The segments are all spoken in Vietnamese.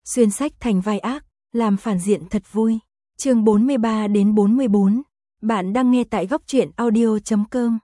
xuyên sách thành vai ác, làm phản diện thật vui. Chương 43 đến 44. Bạn đang nghe tại góc truyện audio.com.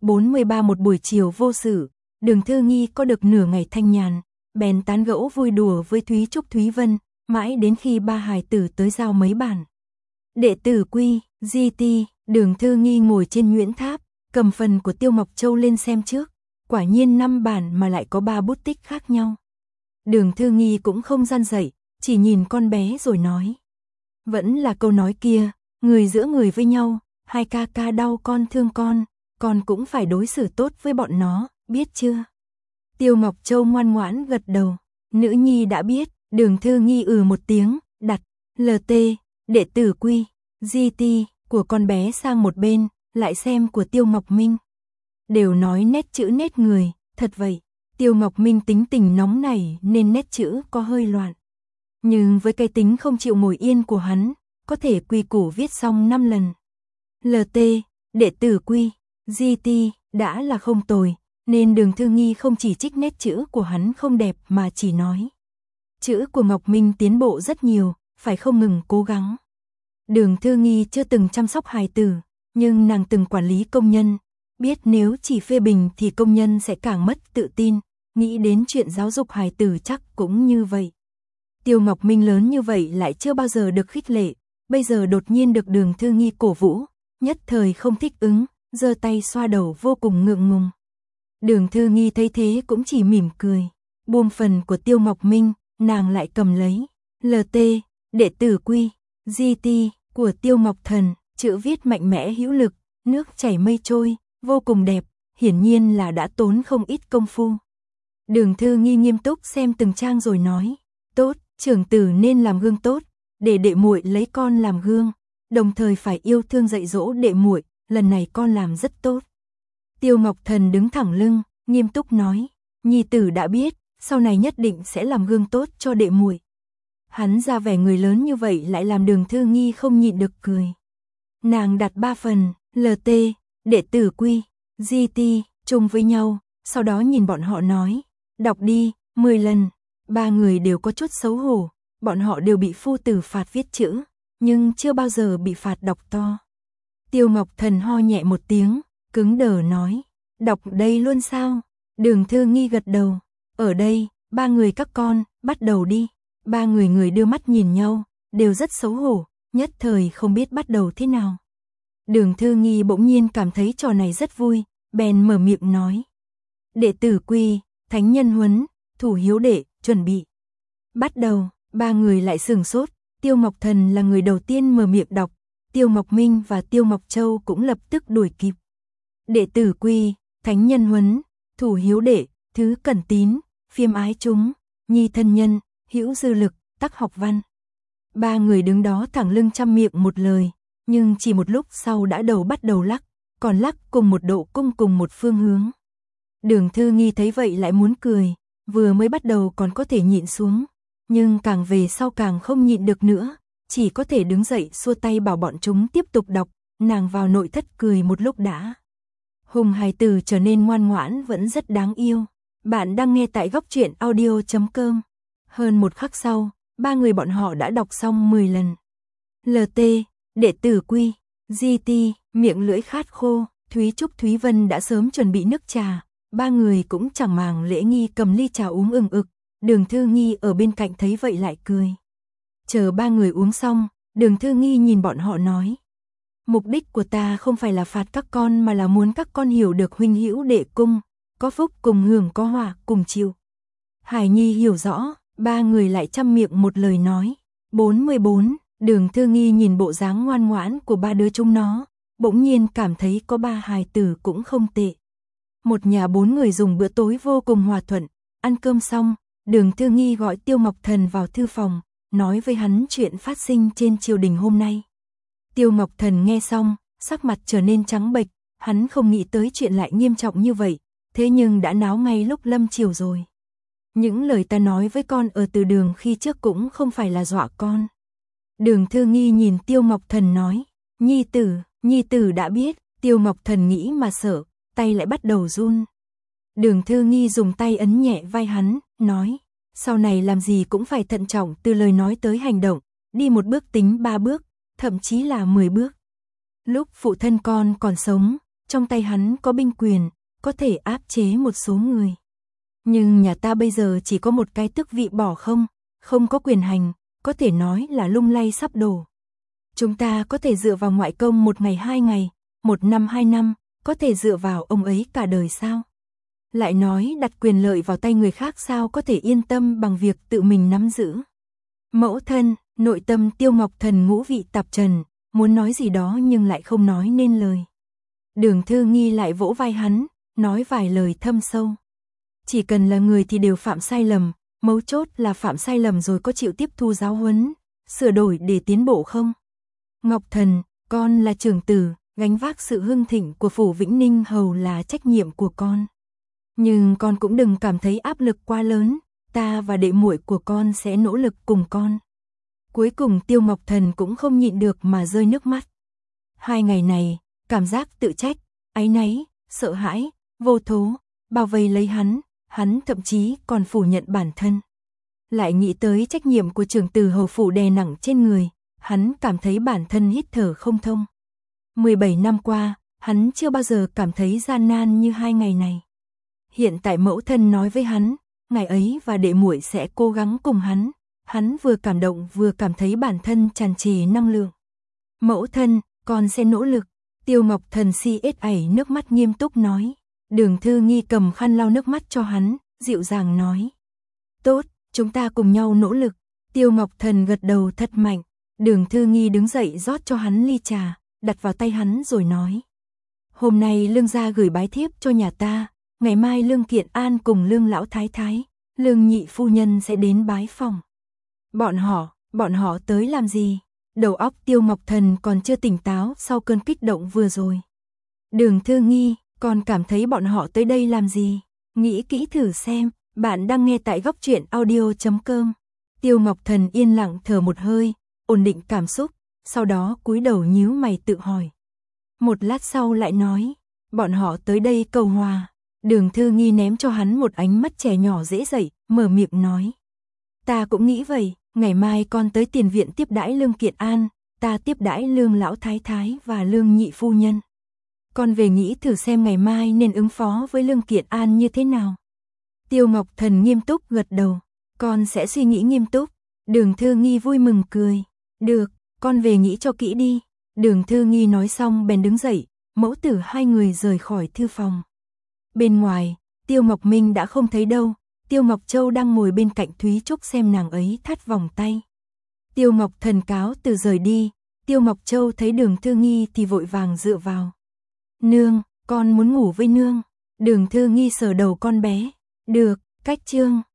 43 một buổi chiều vô sự, Đường Thư Nghi có được nửa ngày thanh nhàn, bèn tán gẫu vui đùa với Thúy Trúc Thúy Vân, mãi đến khi ba hài tử tới giao mấy bản. Đệ tử Quy, GT, Đường Thư Nghi ngồi trên nhuyễn tháp, cầm phần của Tiêu Ngọc Châu lên xem trước, quả nhiên 5 bản mà lại có 3 bút tích khác nhau. Đường Thư Nghi cũng không gian dậy, chỉ nhìn con bé rồi nói. Vẫn là câu nói kia, người giữa người với nhau, hai ca ca đau con thương con cũng phải đối xử tốt với bọn nó, biết chưa? Tiêu Ngọc Châu ngoan ngoãn gật đầu, nữ nhi đã biết. Đường Thư Nghi một tiếng, đặt LT, đệ tử Quy, GT của con bé sang một bên, lại xem của Tiêu Ngọc Minh. Đều nói nét chữ nét người, thật vậy, Tiêu Ngọc Minh tính tình nóng nảy nên nét chữ có hơi loạn. Nhưng với cái tính không chịu ngồi yên của hắn, có thể quy củ viết xong 5 lần. LT, đệ tử Quy, GT đã là không tồi, nên Đường Thư Nghi không chỉ trích nét chữ của hắn không đẹp mà chỉ nói. Chữ của Ngọc Minh tiến bộ rất nhiều, phải không ngừng cố gắng. Đường Thư Nghi chưa từng chăm sóc hài tử, nhưng nàng từng quản lý công nhân, biết nếu chỉ phê bình thì công nhân sẽ càng mất tự tin, nghĩ đến chuyện giáo dục hài tử chắc cũng như vậy. Tiêu Ngọc Minh lớn như vậy lại chưa bao giờ được khích lệ, bây giờ đột nhiên được Đường Thư Nghi cổ vũ, nhất thời không thích ứng, giơ tay xoa đầu vô cùng ngượng ngùng. Đường Thư Nghi thấy thế cũng chỉ mỉm cười, buông phần của Tiêu Ngọc Minh, nàng lại cầm lấy LT, đệ tử Quy, GT của Tiêu Ngọc Thần, chữ viết mạnh mẽ hữu lực, nước chảy mây trôi, vô cùng đẹp, hiển nhiên là đã tốn không ít công phu. Đường Thư Nghi nghiêm túc xem từng trang rồi nói, tốt, trưởng tử nên làm gương tốt, để đệ muội lấy con làm gương, đồng thời phải yêu thương dạy dỗ đệ muội, lần này con làm rất tốt. Tiêu Ngọc Thần đứng thẳng lưng, nghiêm túc nói, nhi tử đã biết, sau này nhất định sẽ làm gương tốt cho đệ muội. Hắn ra vẻ người lớn như vậy lại làm Đường Thư Nghi không nhịn được cười. Nàng đặt 3 phần, LT, đệ tử Quy, GT, chung với nhau, sau đó nhìn bọn họ nói, đọc đi, 10 lần. Ba người đều có chút xấu hổ, bọn họ đều bị phu tử phạt viết chữ, nhưng chưa bao giờ bị phạt đọc to. Tiêu Ngọc Thần ho nhẹ một tiếng, cứng đờ nói, đọc đây luôn sao? Đường Thư Nghi gật đầu, ở đây, ba người các con, bắt đầu đi. Ba người đưa mắt nhìn nhau, đều rất xấu hổ, nhất thời không biết bắt đầu thế nào. Đường Thư Nghi bỗng nhiên cảm thấy trò này rất vui, bèn mở miệng nói. Đệ tử Quy, thánh nhân huấn, thủ hiếu đệ, chuẩn bị. Bắt đầu, ba người lại sửng sốt, Tiêu Ngọc Thần là người đầu tiên mở miệng đọc, Tiêu Ngọc Minh và Tiêu Ngọc Châu cũng lập tức đuổi kịp. Đệ tử Quy, thánh nhân huấn, thủ hiếu đệ, thứ cẩn tín, phiêm ái chúng, nhi thân nhân, hữu dư lực, tắc học văn. Ba người đứng đó thẳng lưng chăm miệng một lời, nhưng chỉ một lúc sau đã bắt đầu lắc, còn lắc cùng một độ cung cùng một phương hướng. Đường Thư Nghi thấy vậy lại muốn cười, vừa mới bắt đầu còn có thể nhịn xuống, nhưng càng về sau càng không nhịn được nữa, chỉ có thể đứng dậy xua tay bảo bọn chúng tiếp tục đọc, nàng vào nội thất cười một lúc đã. Hùng hài tử trở nên ngoan ngoãn vẫn rất đáng yêu. Bạn đang nghe tại góc truyện audio.com. Hơn một khắc sau, ba người bọn họ đã đọc xong 10 lần. LT, đệ tử Quy, GT, miệng lưỡi khát khô, Thúy Trúc Thúy Vân đã sớm chuẩn bị nước trà, ba người cũng chẳng màng lễ nghi cầm ly trà uống ừng ực. Đường Thư Nghi ở bên cạnh thấy vậy lại cười. Chờ ba người uống xong, Đường Thư Nghi nhìn bọn họ nói. Mục đích của ta không phải là phạt các con mà là muốn các con hiểu được huynh hữu đệ cung, có phúc cùng hưởng có họa cùng chịu. Hải Nhi hiểu rõ, ba người lại chăm miệng một lời nói. 44, Đường Thư Nghi nhìn bộ dáng ngoan ngoãn của ba đứa chúng nó, bỗng nhiên cảm thấy có ba hài tử cũng không tệ. Một nhà 4 người dùng bữa tối vô cùng hòa thuận, ăn cơm xong, Đường Thư Nghi gọi Tiêu Ngọc Thần vào thư phòng, nói với hắn chuyện phát sinh trên triều đình hôm nay. Tiêu Ngọc Thần nghe xong, sắc mặt trở nên trắng bệch, hắn không nghĩ tới chuyện lại nghiêm trọng như vậy, thế nhưng đã náo ngay lúc lâm triều rồi. Những lời ta nói với con ở từ đường khi trước cũng không phải là dọa con. Đường Thư Nghi nhìn Tiêu Ngọc Thần nói, nhi tử đã biết. Tiêu Ngọc Thần nghĩ mà sợ, tay lại bắt đầu run. Đường Thư Nghi dùng tay ấn nhẹ vai hắn, nói, Sau này làm gì cũng phải thận trọng từ lời nói tới hành động, đi một bước tính 3 bước, thậm chí là 10 bước. Lúc phụ thân con còn sống, trong tay hắn có binh quyền, có thể áp chế một số người. Nhưng nhà ta bây giờ chỉ có một cái tước vị bỏ không có quyền hành, có thể nói là lung lay sắp đổ. Chúng ta có thể dựa vào ngoại công 1 ngày 2 ngày, 1 năm 2 năm, có thể dựa vào ông ấy cả đời sao? Lại nói đặt quyền lợi vào tay người khác sao có thể yên tâm bằng việc tự mình nắm giữ. Mẫu thân, nội tâm Tiêu Ngọc Thần ngũ vị tạp trần, muốn nói gì đó nhưng lại không nói nên lời. Đường Thư Nghi lại vỗ vai hắn, nói vài lời thâm sâu. Chỉ cần là người thì đều phạm sai lầm, mấu chốt là phạm sai lầm rồi có chịu tiếp thu giáo huấn, sửa đổi để tiến bộ không? Ngọc Thần, con là trưởng tử, gánh vác sự hưng thịnh của phủ Vĩnh Ninh Hầu là trách nhiệm của con. Nhưng con cũng đừng cảm thấy áp lực quá lớn, ta và đệ muội của con sẽ nỗ lực cùng con. Cuối cùng Tiêu Ngọc Thần cũng không nhịn được mà rơi nước mắt. 2 ngày này, cảm giác tự trách, áy náy, sợ hãi, vô thố, bao vây lấy hắn thậm chí còn phủ nhận bản thân. Lại nghĩ tới trách nhiệm của trưởng tử hầu phủ đè nặng trên người, hắn cảm thấy bản thân hít thở không thông. 17 năm qua, hắn chưa bao giờ cảm thấy gian nan như 2 ngày này. Hiện tại mẫu thân nói với hắn, ngày ấy và đệ muội sẽ cố gắng cùng hắn vừa cảm động vừa cảm thấy bản thân tràn trề năng lượng. Mẫu thân, con sẽ nỗ lực. Tiêu Ngọc Thần si ết ảy nước mắt nghiêm túc nói. Đường Thư Nghi cầm khăn lau nước mắt cho hắn, dịu dàng nói. Tốt, chúng ta cùng nhau nỗ lực. Tiêu Ngọc Thần gật đầu thật mạnh. Đường Thư Nghi đứng dậy rót cho hắn ly trà, đặt vào tay hắn rồi nói. Hôm nay Lương gia gửi bái thiếp cho nhà ta, ngày mai Lương Kiện An cùng Lương lão thái thái, Lương nhị phu nhân sẽ đến bái phòng. Bọn họ tới làm gì? Đầu óc Tiêu Ngọc Thần còn chưa tỉnh táo sau cơn kích động vừa rồi. Đường Thư Nghi, còn cảm thấy bọn họ tới đây làm gì? Nghĩ kỹ thử xem, bạn đang nghe tại góc truyện audio.com. Tiêu Ngọc Thần yên lặng thở một hơi, ổn định cảm xúc, sau đó cúi đầu nhíu mày tự hỏi. Một lát sau lại nói, bọn họ tới đây cầu hòa. Đường Thư Nghi ném cho hắn một ánh mắt trẻ nhỏ dễ dậy, mở miệng nói. Ta cũng nghĩ vậy, ngày mai con tới tiền viện tiếp đãi Lương Kiện An, ta tiếp đãi Lương lão thái thái và Lương nhị phu nhân. Con về nghĩ thử xem ngày mai nên ứng phó với Lương Kiện An như thế nào. Tiêu Ngọc Thần nghiêm túc gật đầu, con sẽ suy nghĩ nghiêm túc. Đường Thư Nghi vui mừng cười. Được, con về nghĩ cho kỹ đi. Đường Thư Nghi nói xong bèn đứng dậy, mẫu tử hai người rời khỏi thư phòng. Bên ngoài, Tiêu Ngọc Minh đã không thấy đâu, Tiêu Ngọc Châu đang ngồi bên cạnh Thúy Trúc xem nàng ấy thắt vòng tay. Tiêu Ngọc Thần cáo từ rời đi, Tiêu Ngọc Châu thấy Đường Thư Nghi thì vội vàng dựa vào. Nương, con muốn ngủ với nương. Đường Thư Nghi sờ đầu con bé. Được, cách chương.